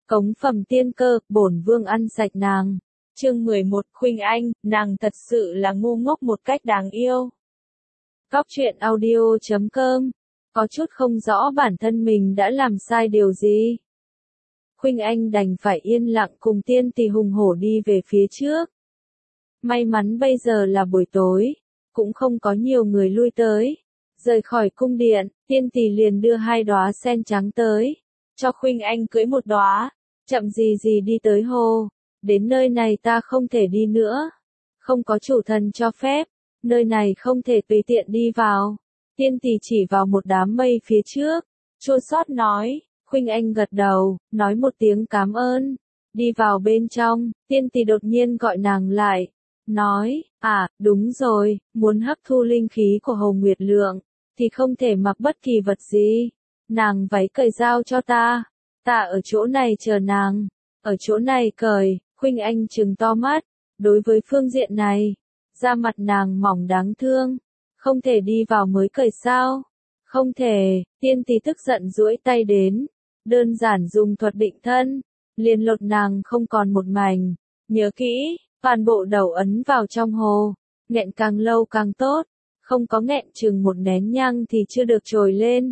Cống phẩm tiên cơ, bổn vương ăn sạch nàng. Chương 11, Khuynh Anh, nàng thật sự là ngu ngốc một cách đáng yêu. Góc truyện audio.com. Có chút không rõ bản thân mình đã làm sai điều gì. Khuynh Anh đành phải yên lặng cùng tiên tỷ hùng hổ đi về phía trước. May mắn bây giờ là buổi tối, cũng không có nhiều người lui tới. Rời khỏi cung điện, tiên tỷ liền đưa 2 đóa sen trắng tới, cho Khuynh Anh cưỡi một đóa, chậm gì gì đi tới hồ. Đến nơi này ta không thể đi nữa. Không có chủ thần cho phép, nơi này không thể tùy tiện đi vào. Tiên tỷ chỉ vào một đám mây phía trước, chua xót nói. Khuynh Anh gật đầu, nói một tiếng cảm ơn. Đi vào bên trong, tiên tỷ đột nhiên gọi nàng lại. Nói, đúng rồi, muốn hấp thu linh khí của Hồ Nguyệt Lượng, thì không thể mặc bất kỳ vật gì. Nàng váy cởi giao cho ta. Ta ở chỗ này chờ nàng. Ở chỗ này cởi. Khuynh Anh trừng to mắt. Đối với phương diện này, da mặt nàng mỏng đáng thương. Không thể đi vào mới cởi sao? Không thể. Tiên tỷ tức giận duỗi tay đến. Đơn giản dùng thuật định thân. Liền lột nàng không còn một mảnh. Nhớ kỹ, toàn bộ đầu ấn vào trong hồ. Nghẹn càng lâu càng tốt. Không có nghẹn chừng một nén nhang thì chưa được trồi lên.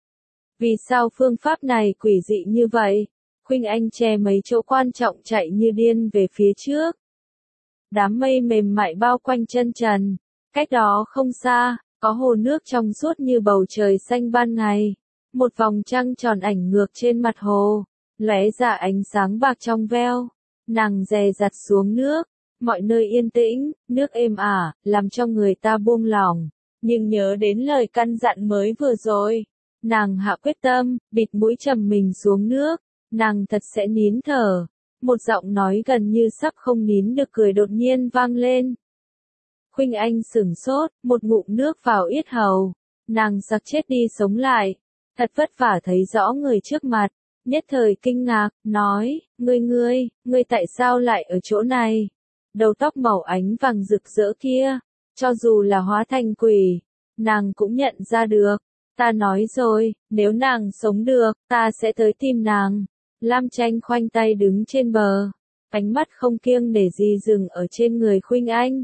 Vì sao phương pháp này quỷ dị như vậy? Khuynh Anh che mấy chỗ quan trọng chạy như điên về phía trước. Đám mây mềm mại bao quanh chân trần. Cách đó không xa, có hồ nước trong suốt như bầu trời xanh ban ngày. Một vòng trăng tròn ảnh ngược trên mặt hồ, lóe ra ánh sáng bạc trong veo. Nàng dè dặt xuống nước, mọi nơi yên tĩnh, nước êm ả, làm cho người ta buông lỏng. Nhưng nhớ đến lời căn dặn mới vừa rồi, nàng hạ quyết tâm, bịt mũi trầm mình xuống nước. Nàng thật sẽ nín thở. Một giọng nói gần như sắp không nín được cười đột nhiên vang lên. Khuynh Anh sửng sốt, một ngụm nước vào yết hầu. Nàng sặc chết đi sống lại. Thật vất vả thấy rõ người trước mặt. Nhất thời kinh ngạc, nói, ngươi tại sao lại ở chỗ này? Đầu tóc màu ánh vàng rực rỡ kia, cho dù là hóa thành quỷ, nàng cũng nhận ra được. Ta nói rồi, nếu nàng sống được, ta sẽ tới tìm nàng. Lam Tranh khoanh tay đứng trên bờ, ánh mắt không kiêng nể gì dừng ở trên người Khuynh Anh.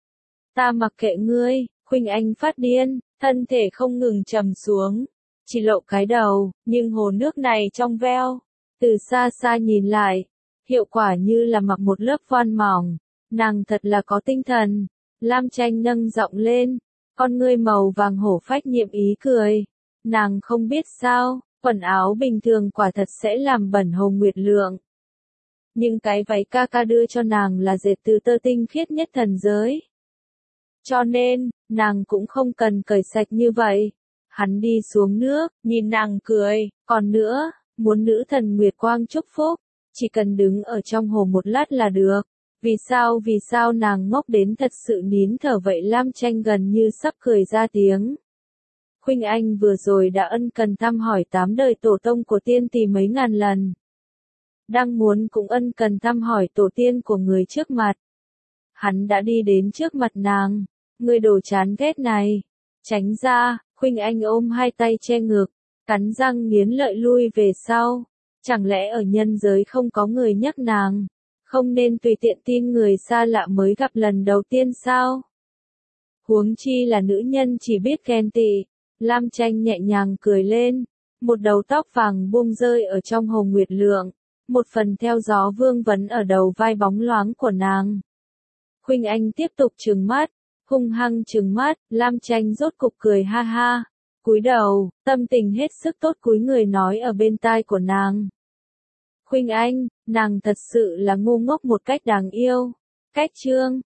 Ta mặc kệ ngươi. Khuynh Anh phát điên, thân thể không ngừng trầm xuống, chỉ lộ cái đầu, nhưng hồ nước này trong veo. Từ xa xa nhìn lại, hiệu quả như là mặc một lớp voan mỏng. Nàng thật là có tinh thần. Lam Tranh nâng giọng lên, con ngươi màu vàng hổ phách nhiệm ý cười. Nàng không biết sao, quần áo bình thường quả thật sẽ làm bẩn Hồ Nguyệt Lượng. Nhưng cái váy ca ca đưa cho nàng là dệt từ tơ tinh khiết nhất thần giới. Cho nên, nàng cũng không cần cởi sạch như vậy. Hắn đi xuống nước, nhìn nàng cười, còn nữa, muốn nữ thần Nguyệt Quang chúc phúc, chỉ cần đứng ở trong hồ một lát là được. Vì sao nàng ngốc đến thật sự nín thở vậy? Lam Tranh gần như sắp cười ra tiếng. Khuynh Anh vừa rồi đã ân cần thăm hỏi 8 đời tổ tông của tiên tỷ mấy ngàn lần. Đang muốn cũng ân cần thăm hỏi tổ tiên của người trước mặt. Hắn đã đi đến trước mặt nàng. Người đồ chán ghét này. Tránh ra. Khuynh Anh ôm 2 tay che ngực, cắn răng nghiến lợi lui về sau. Chẳng lẽ ở nhân giới không có người nhắc nàng? Không nên tùy tiện tin người xa lạ mới gặp lần đầu tiên sao? Huống chi là nữ nhân chỉ biết ghen tị. Lam Tranh nhẹ nhàng cười lên. Một đầu tóc vàng buông rơi ở trong Hồ Nguyệt Lượng. Một phần theo gió vương vấn ở đầu vai bóng loáng của nàng. Khuynh Anh tiếp tục trừng mắt. Hung hăng trừng mắt. Lam Tranh rốt cục cười ha ha. Cúi đầu, tâm tình hết sức tốt cúi người nói ở bên tai của nàng. Khuynh Anh, nàng thật sự là ngu ngốc một cách đáng yêu. Cách chương